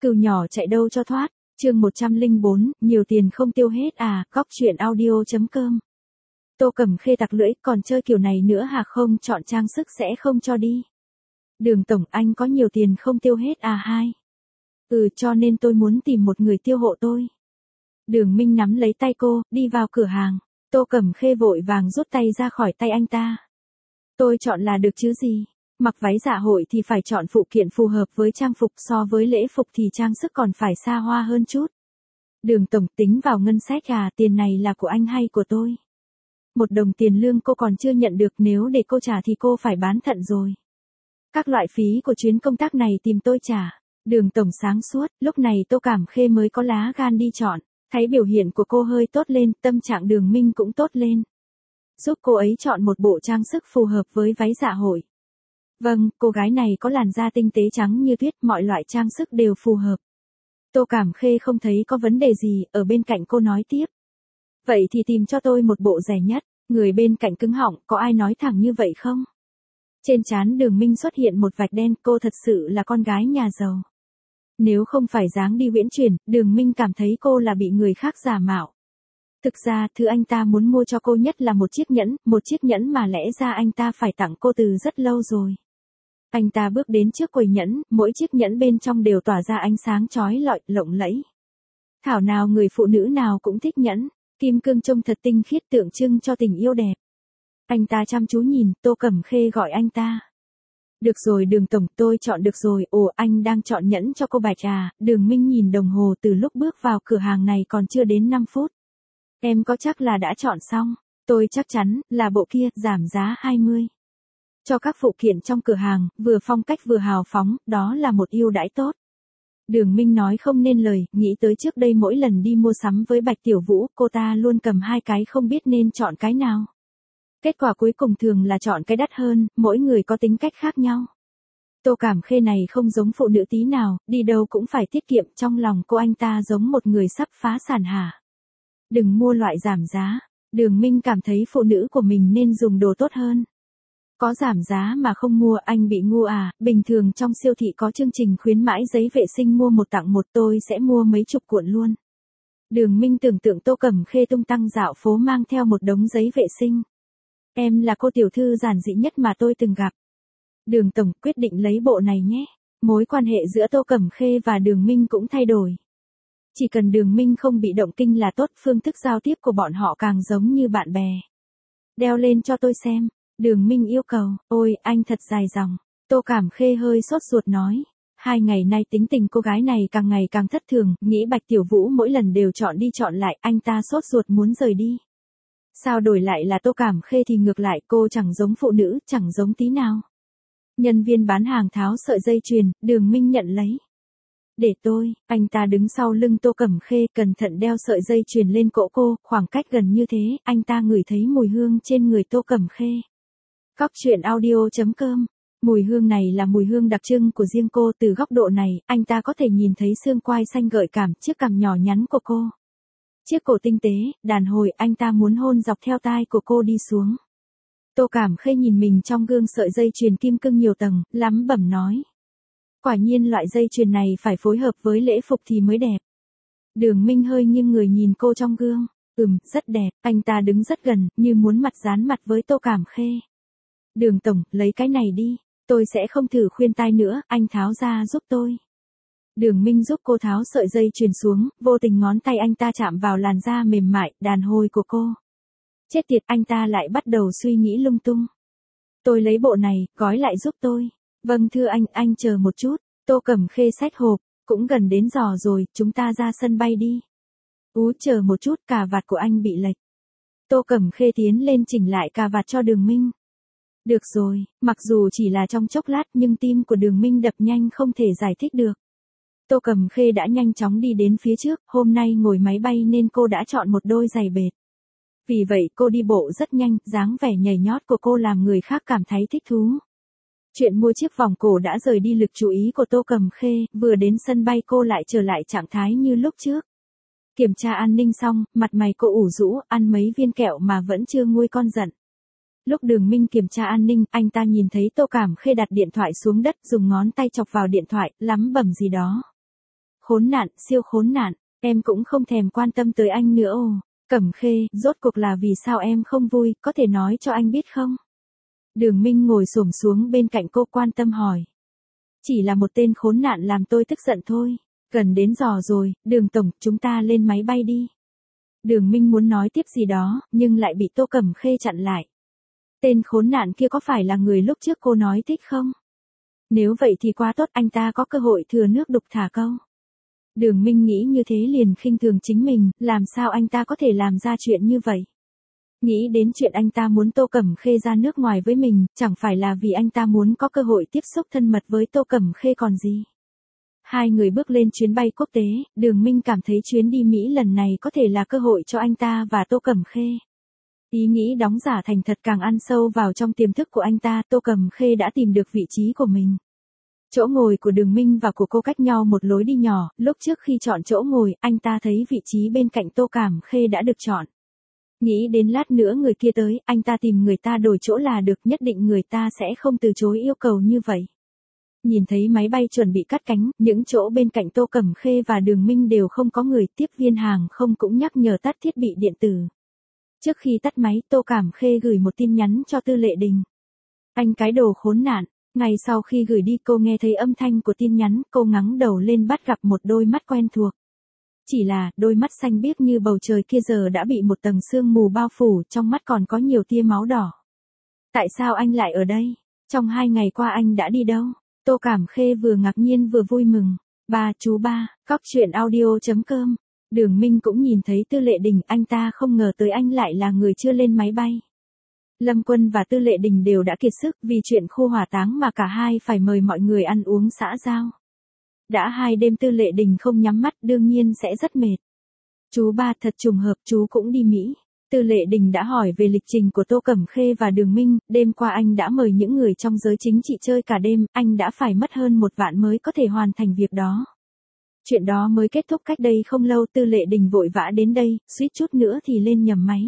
Cừu nhỏ chạy đâu cho thoát, chương 104, nhiều tiền không tiêu hết à, góc chuyện audio.com. Tô Cẩm Khê tặc lưỡi, còn chơi kiểu này nữa hả, không chọn trang sức sẽ không cho đi. Đường tổng, anh có nhiều tiền không tiêu hết à hai? Cho nên tôi muốn tìm một người tiêu hộ tôi. Đường Minh nắm lấy tay cô, đi vào cửa hàng. Tô Cẩm Khê vội vàng rút tay ra khỏi tay anh ta. Tôi chọn là được chứ gì? Mặc váy dạ hội thì phải chọn phụ kiện phù hợp với trang phục, so với lễ phục thì trang sức còn phải xa hoa hơn chút. Đường tổng, tính vào ngân sách à, tiền này là của anh hay của tôi? 1 đồng tiền lương cô còn chưa nhận được, nếu để cô trả thì cô phải bán thận rồi. Các loại phí của chuyến công tác này tìm tôi trả. Đường tổng sáng suốt, lúc này Tô Cẩm Khê mới có lá gan đi chọn. Thấy biểu hiện của cô hơi tốt lên, tâm trạng Đường Minh cũng tốt lên. Giúp cô ấy chọn một bộ trang sức phù hợp với váy dạ hội. Vâng, cô gái này có làn da tinh tế trắng như tuyết, mọi loại trang sức đều phù hợp. Tô Cẩm Khê không thấy có vấn đề gì, ở bên cạnh cô nói tiếp. Vậy thì tìm cho tôi một bộ rẻ nhất. Người bên cạnh cứng họng, có ai nói thẳng như vậy không? Trên trán Đường Minh xuất hiện một vạch đen, cô thật sự là con gái nhà giàu. Nếu không phải dáng đi uyển chuyển, Đường Minh cảm thấy cô là bị người khác giả mạo. Thực ra, thứ anh ta muốn mua cho cô nhất là một chiếc nhẫn mà lẽ ra anh ta phải tặng cô từ rất lâu rồi. Anh ta bước đến trước quầy nhẫn, mỗi chiếc nhẫn bên trong đều tỏa ra ánh sáng chói lọi, lộng lẫy. Thảo nào người phụ nữ nào cũng thích nhẫn, kim cương trông thật tinh khiết, tượng trưng cho tình yêu đẹp. Anh ta chăm chú nhìn, Tô Cẩm Khê gọi anh ta. Được rồi Đường tổng, tôi chọn được rồi. Ồ, anh đang chọn nhẫn cho cô Bạch à? Đường Minh nhìn đồng hồ, từ lúc bước vào cửa hàng này còn chưa đến 5 phút. Em có chắc là đã chọn xong? Tôi chắc chắn, là bộ kia, giảm giá 20. Cho các phụ kiện trong cửa hàng, vừa phong cách vừa hào phóng, đó là một ưu đãi tốt. Đường Minh nói không nên lời, nghĩ tới trước đây mỗi lần đi mua sắm với Bạch Tiểu Vũ, cô ta luôn cầm 2 cái không biết nên chọn cái nào. Kết quả cuối cùng thường là chọn cái đắt hơn, mỗi người có tính cách khác nhau. Tô Cẩm Khê này không giống phụ nữ tí nào, đi đâu cũng phải tiết kiệm, trong lòng cô anh ta giống một người sắp phá sản hả? Đừng mua loại giảm giá. Đường Minh cảm thấy phụ nữ của mình nên dùng đồ tốt hơn. Có giảm giá mà không mua, anh bị ngu à? Bình thường trong siêu thị có chương trình khuyến mãi giấy vệ sinh mua 1 tặng 1, tôi sẽ mua mấy chục cuộn luôn. Đường Minh tưởng tượng Tô Cẩm Khê tung tăng dạo phố mang theo một đống giấy vệ sinh. Em là cô tiểu thư giản dị nhất mà tôi từng gặp. Đường tổng, quyết định lấy bộ này nhé. Mối quan hệ giữa Tô Cẩm Khê và Đường Minh cũng thay đổi. Chỉ cần Đường Minh không bị động kinh là tốt, phương thức giao tiếp của bọn họ càng giống như bạn bè. Đeo lên cho tôi xem. Đường Minh yêu cầu. Ôi, anh thật dài dòng. Tô Cẩm Khê hơi sốt ruột nói. 2 ngày nay tính tình cô gái này càng ngày càng thất thường, nghĩ Bạch Tiểu Vũ mỗi lần đều chọn đi chọn lại, anh ta sốt ruột muốn rời đi. Sao đổi lại là Tô Cẩm Khê thì ngược lại, cô chẳng giống phụ nữ, chẳng giống tí nào. Nhân viên bán hàng tháo sợi dây chuyền, Đường Minh nhận lấy. Để tôi, anh ta đứng sau lưng Tô Cẩm Khê, cẩn thận đeo sợi dây chuyền lên cổ cô, khoảng cách gần như thế, anh ta ngửi thấy mùi hương trên người Tô Cẩm Khê. Góc chuyện audio.com. Mùi hương này là mùi hương đặc trưng của riêng cô, từ góc độ này, anh ta có thể nhìn thấy xương quai xanh gợi cảm, chiếc cằm nhỏ nhắn của cô. Chiếc cổ tinh tế, đàn hồi, anh ta muốn hôn dọc theo tai của cô đi xuống. Tô Cẩm Khê nhìn mình trong gương sợi dây chuyền kim cương nhiều tầng, lắm bẩm nói. Quả nhiên loại dây chuyền này phải phối hợp với lễ phục thì mới đẹp. Đường Minh hơi nghiêng người nhìn cô trong gương. Rất đẹp, anh ta đứng rất gần, như muốn mặt dán mặt với Tô Cẩm Khê. Đường tổng, lấy cái này đi. Tôi sẽ không thử khuyên tai nữa, anh tháo ra giúp tôi. Đường Minh giúp cô tháo sợi dây chuyền xuống, vô tình ngón tay anh ta chạm vào làn da mềm mại, đàn hồi của cô. Chết tiệt, anh ta lại bắt đầu suy nghĩ lung tung. Tôi lấy bộ này, gói lại giúp tôi. Vâng thưa anh chờ một chút. Tô Cẩm Khê xách hộp, cũng gần đến giờ rồi, chúng ta ra sân bay đi. Chờ một chút, cà vạt của anh bị lệch. Tô Cẩm Khê tiến lên chỉnh lại cà vạt cho Đường Minh. Được rồi, mặc dù chỉ là trong chốc lát nhưng tim của Đường Minh đập nhanh không thể giải thích được. Tô Cẩm Khê đã nhanh chóng đi đến phía trước, hôm nay ngồi máy bay nên cô đã chọn một đôi giày bệt. Vì vậy cô đi bộ rất nhanh, dáng vẻ nhảy nhót của cô làm người khác cảm thấy thích thú. Chuyện mua chiếc vòng cổ đã rời đi lực chú ý của Tô Cẩm Khê, vừa đến sân bay cô lại trở lại trạng thái như lúc trước. Kiểm tra an ninh xong, mặt mày cô ủ rũ, ăn mấy viên kẹo mà vẫn chưa nguôi con giận. Lúc Đường Minh kiểm tra an ninh, anh ta nhìn thấy Tô Cẩm Khê đặt điện thoại xuống đất, dùng ngón tay chọc vào điện thoại, lắm bẩm gì đó. Khốn nạn, siêu khốn nạn, em cũng không thèm quan tâm tới anh nữa ồ. Cẩm Khê, rốt cuộc là vì sao em không vui, có thể nói cho anh biết không? Đường Minh ngồi xổm xuống bên cạnh cô quan tâm hỏi. Chỉ là một tên khốn nạn làm tôi tức giận thôi. Gần đến giờ rồi, Đường tổng, chúng ta lên máy bay đi. Đường Minh muốn nói tiếp gì đó, nhưng lại bị Tô Cẩm Khê chặn lại. Tên khốn nạn kia có phải là người lúc trước cô nói thích không? Nếu vậy thì quá tốt, anh ta có cơ hội thừa nước đục thả câu. Đường Minh nghĩ như thế liền khinh thường chính mình, làm sao anh ta có thể làm ra chuyện như vậy? Nghĩ đến chuyện anh ta muốn Tô Cẩm Khê ra nước ngoài với mình, chẳng phải là vì anh ta muốn có cơ hội tiếp xúc thân mật với Tô Cẩm Khê còn gì. Hai người bước lên chuyến bay quốc tế, Đường Minh cảm thấy chuyến đi Mỹ lần này có thể là cơ hội cho anh ta và Tô Cẩm Khê. Ý nghĩ đóng giả thành thật càng ăn sâu vào trong tiềm thức của anh ta, Tô Cẩm Khê đã tìm được vị trí của mình. Chỗ ngồi của Đường Minh và của cô cách nhau một lối đi nhỏ, lúc trước khi chọn chỗ ngồi, anh ta thấy vị trí bên cạnh Tô Cẩm Khê đã được chọn. Nghĩ đến lát nữa người kia tới, anh ta tìm người ta đổi chỗ là được, nhất định người ta sẽ không từ chối yêu cầu như vậy. Nhìn thấy máy bay chuẩn bị cắt cánh, những chỗ bên cạnh Tô Cẩm Khê và Đường Minh đều không có người, tiếp viên hàng không cũng nhắc nhở tắt thiết bị điện tử. Trước khi tắt máy, Tô Cẩm Khê gửi một tin nhắn cho Tư Lệ Đình. Anh cái đồ khốn nạn. Ngay sau khi gửi đi cô nghe thấy âm thanh của tin nhắn, cô ngẩng đầu lên bắt gặp một đôi mắt quen thuộc. Chỉ là, đôi mắt xanh biếc như bầu trời kia giờ đã bị một tầng sương mù bao phủ, trong mắt còn có nhiều tia máu đỏ. Tại sao anh lại ở đây? Trong 2 ngày qua anh đã đi đâu? Tô Cẩm Khê vừa ngạc nhiên vừa vui mừng. Chú ba, cóc truyện audio.com. Đường Minh cũng nhìn thấy Tư Lệ Đình, anh ta không ngờ tới anh lại là người chưa lên máy bay. Lâm Quân và Tư Lệ Đình đều đã kiệt sức vì chuyện khu hỏa táng mà cả hai phải mời mọi người ăn uống xã giao. Đã 2 đêm Tư Lệ Đình không nhắm mắt đương nhiên sẽ rất mệt. Chú ba thật trùng hợp chú cũng đi Mỹ. Tư Lệ Đình đã hỏi về lịch trình của Tô Cẩm Khê và Đường Minh, đêm qua anh đã mời những người trong giới chính trị chơi cả đêm, anh đã phải mất hơn 1 vạn mới có thể hoàn thành việc đó. Chuyện đó mới kết thúc cách đây không lâu, Tư Lệ Đình vội vã đến đây, suýt chút nữa thì lên nhầm máy.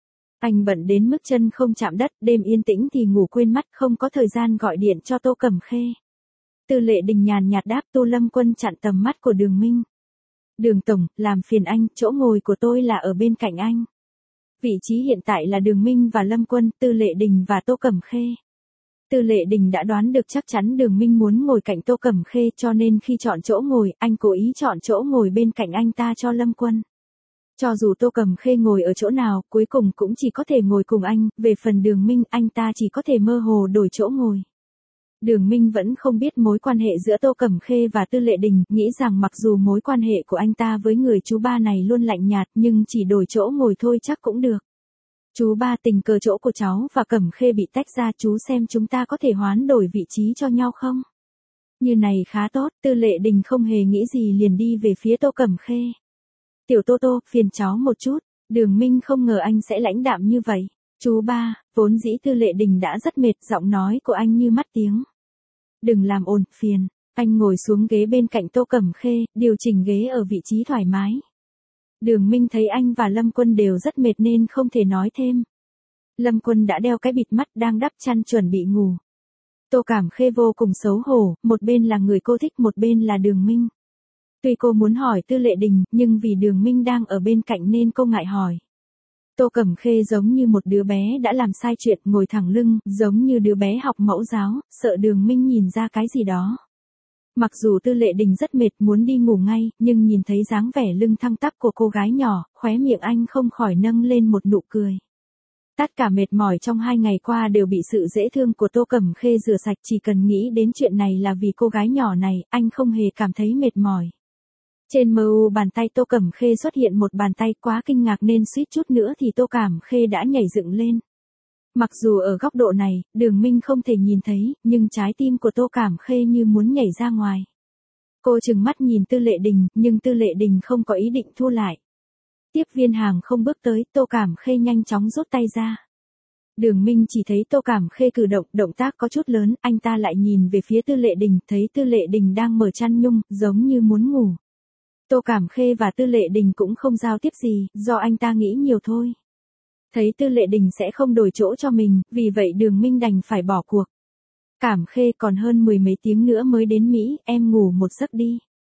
Anh bận đến mức chân không chạm đất, đêm yên tĩnh thì ngủ quên mắt, không có thời gian gọi điện cho Tô Cẩm Khê. Tư Lệ Đình nhàn nhạt đáp. Tô Lâm Quân chặn tầm mắt của Đường Minh. Đường tổng, làm phiền anh, chỗ ngồi của tôi là ở bên cạnh anh. Vị trí hiện tại là Đường Minh và Lâm Quân, Tư Lệ Đình và Tô Cẩm Khê. Tư Lệ Đình đã đoán được chắc chắn Đường Minh muốn ngồi cạnh Tô Cẩm Khê, cho nên khi chọn chỗ ngồi, anh cố ý chọn chỗ ngồi bên cạnh anh ta cho Lâm Quân. Cho dù Tô Cẩm Khê ngồi ở chỗ nào, cuối cùng cũng chỉ có thể ngồi cùng anh, về phần Đường Minh, anh ta chỉ có thể mơ hồ đổi chỗ ngồi. Đường Minh vẫn không biết mối quan hệ giữa Tô Cẩm Khê và Tư Lệ Đình, nghĩ rằng mặc dù mối quan hệ của anh ta với người chú ba này luôn lạnh nhạt nhưng chỉ đổi chỗ ngồi thôi chắc cũng được. Chú ba, tình cờ chỗ của cháu và Cẩm Khê bị tách ra, chú xem chúng ta có thể hoán đổi vị trí cho nhau không? Như này khá tốt. Tư Lệ Đình không hề nghĩ gì liền đi về phía Tô Cẩm Khê. Tiểu Tô Tô, phiền cháu một chút. Đường Minh không ngờ anh sẽ lãnh đạm như vậy. Chú ba, vốn dĩ Tư Lệ Đình đã rất mệt, giọng nói của anh như mất tiếng. Đừng làm ồn, phiền. Anh ngồi xuống ghế bên cạnh Tô Cẩm Khê, điều chỉnh ghế ở vị trí thoải mái. Đường Minh thấy anh và Lâm Quân đều rất mệt nên không thể nói thêm. Lâm Quân đã đeo cái bịt mắt đang đắp chăn chuẩn bị ngủ. Tô Cẩm Khê vô cùng xấu hổ, một bên là người cô thích, một bên là Đường Minh. Tuy cô muốn hỏi Tư Lệ Đình, nhưng vì Đường Minh đang ở bên cạnh nên cô ngại hỏi. Tô Cẩm Khê giống như một đứa bé đã làm sai chuyện, ngồi thẳng lưng, giống như đứa bé học mẫu giáo, sợ Đường Minh nhìn ra cái gì đó. Mặc dù Tư Lệ Đình rất mệt muốn đi ngủ ngay, nhưng nhìn thấy dáng vẻ lưng thăng tắp của cô gái nhỏ, khóe miệng anh không khỏi nâng lên một nụ cười. Tất cả mệt mỏi trong 2 ngày qua đều bị sự dễ thương của Tô Cẩm Khê rửa sạch, chỉ cần nghĩ đến chuyện này là vì cô gái nhỏ này, anh không hề cảm thấy mệt mỏi. Trên mu bàn tay Tô Cẩm Khê xuất hiện một bàn tay, quá kinh ngạc nên suýt chút nữa thì Tô Cẩm Khê đã nhảy dựng lên. Mặc dù ở góc độ này, Đường Minh không thể nhìn thấy, nhưng trái tim của Tô Cẩm Khê như muốn nhảy ra ngoài. Cô trừng mắt nhìn Tư Lệ Đình, nhưng Tư Lệ Đình không có ý định thu lại. Tiếp viên hàng không bước tới, Tô Cẩm Khê nhanh chóng rút tay ra. Đường Minh chỉ thấy Tô Cẩm Khê cử động tác có chút lớn, anh ta lại nhìn về phía Tư Lệ Đình, thấy Tư Lệ Đình đang mở chăn nhung, giống như muốn ngủ. Tô Cẩm Khê và Tư Lệ Đình cũng không giao tiếp gì, do anh ta nghĩ nhiều thôi. Thấy Tư Lệ Đình sẽ không đổi chỗ cho mình, vì vậy Đường Minh đành phải bỏ cuộc. Cẩm Khê, còn hơn 10 mấy tiếng nữa mới đến Mỹ, em ngủ một giấc đi.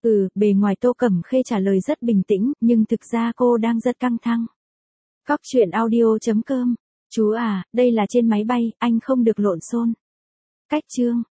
Bề ngoài Tô Cẩm Khê trả lời rất bình tĩnh, nhưng thực ra cô đang rất căng thẳng. Cóc truyện audio.com. Chú à, đây là trên máy bay, anh không được lộn xộn. Cách chương.